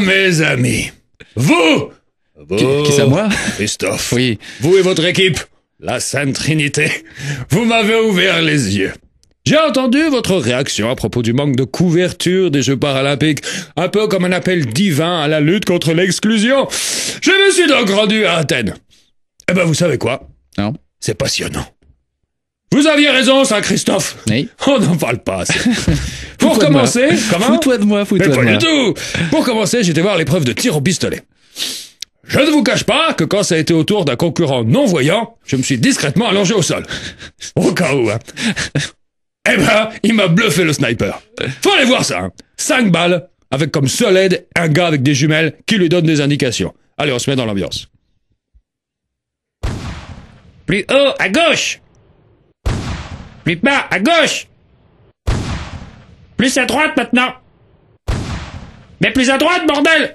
mes amis, vous Qui ça, moi? Christophe, Oui. vous et votre équipe, la Sainte Trinité, vous m'avez ouvert les yeux. J'ai entendu votre réaction à propos du manque de couverture des Jeux Paralympiques, un peu comme un appel divin à la lutte contre l'exclusion. Je me suis donc rendu à Athènes. Eh ben, vous savez quoi? Non. C'est passionnant. Vous aviez raison, Saint-Christophe. Oui. On n'en parle pas assez. Pour Fous-toi de commencer, moi. comment? Fous-toi de moi, Mais fous-toi de pas moi. du tout. Pour commencer, j'étais voir l'épreuve de tir au pistolet. Je ne vous cache pas que quand ça a été au tour d'un concurrent non-voyant, je me suis discrètement allongé au sol. Au cas où, hein. Eh ben, il m'a bluffé le sniper. Faut aller voir ça, hein. 5 balles, avec comme seule aide un gars avec des jumelles qui lui donne des indications. Allez, on se met dans l'ambiance. Plus haut, à gauche. Plus bas, à gauche. Plus à droite maintenant. Mais plus à droite, bordel.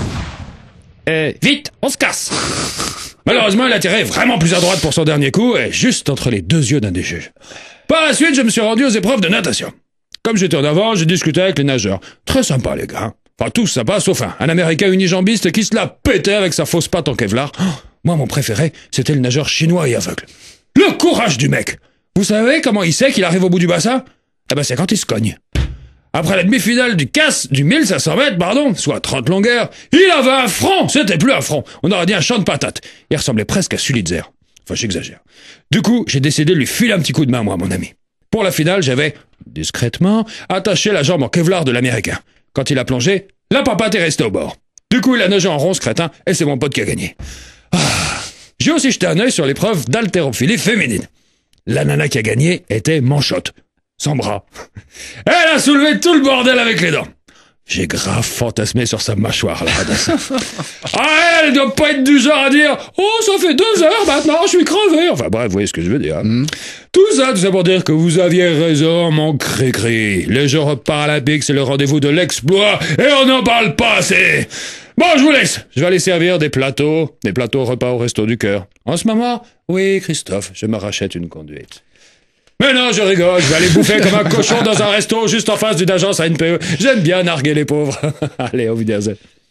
Vite, on se casse. Malheureusement, il a tiré vraiment plus à droite pour son dernier coup, et juste entre les deux yeux d'un des juges. Par la suite, je me suis rendu aux épreuves de natation. Comme j'étais en avant, j'ai discuté avec les nageurs. Très sympa, les gars. Enfin, tous sympas, sauf un Américain unijambiste qui se la pétait avec sa fausse patte en Kevlar. Oh, moi, mon préféré, c'était le nageur chinois et aveugle. Le courage du mec. Vous savez comment il sait qu'il arrive au bout du bassin? Eh ben, c'est quand il se cogne. Après la demi-finale du 1500 mètres, soit 30 longueurs, il avait un front. C'était plus un front. On aurait dit un champ de patates. Il ressemblait presque à Sulitzer. Enfin, j'exagère. Du coup, j'ai décidé de lui filer un petit coup de main, moi, mon ami. Pour la finale, j'avais, discrètement, attaché la jambe en Kevlar de l'Américain. Quand il a plongé, la papate est restée au bord. Du coup, il a nagé en rond, ce crétin, et c'est mon pote qui a gagné. Ah. J'ai aussi jeté un œil sur l'épreuve d'haltérophilie féminine. La nana qui a gagné était manchotte. Sans bras. Elle a soulevé tout le bordel avec les dents. J'ai grave fantasmé sur sa mâchoire, la radasse. Ah, elle doit pas être du genre à dire « Oh, ça fait 2 heures maintenant, je suis crevé !» Enfin bref, vous voyez ce que je veux dire. Tout ça pour dire que vous aviez raison, mon cri-cri. Les Jeux Paralympiques, c'est le rendez-vous de l'exploit, et on n'en parle pas assez. Bon, je vous laisse. Je vais aller servir des plateaux repas au Resto du Cœur. En ce moment, oui, Christophe, je me rachète une conduite. Mais non, je rigole, je vais aller bouffer comme un cochon dans un resto juste en face d'une agence ANPE. J'aime bien narguer les pauvres. Allez, au Wiedersehen.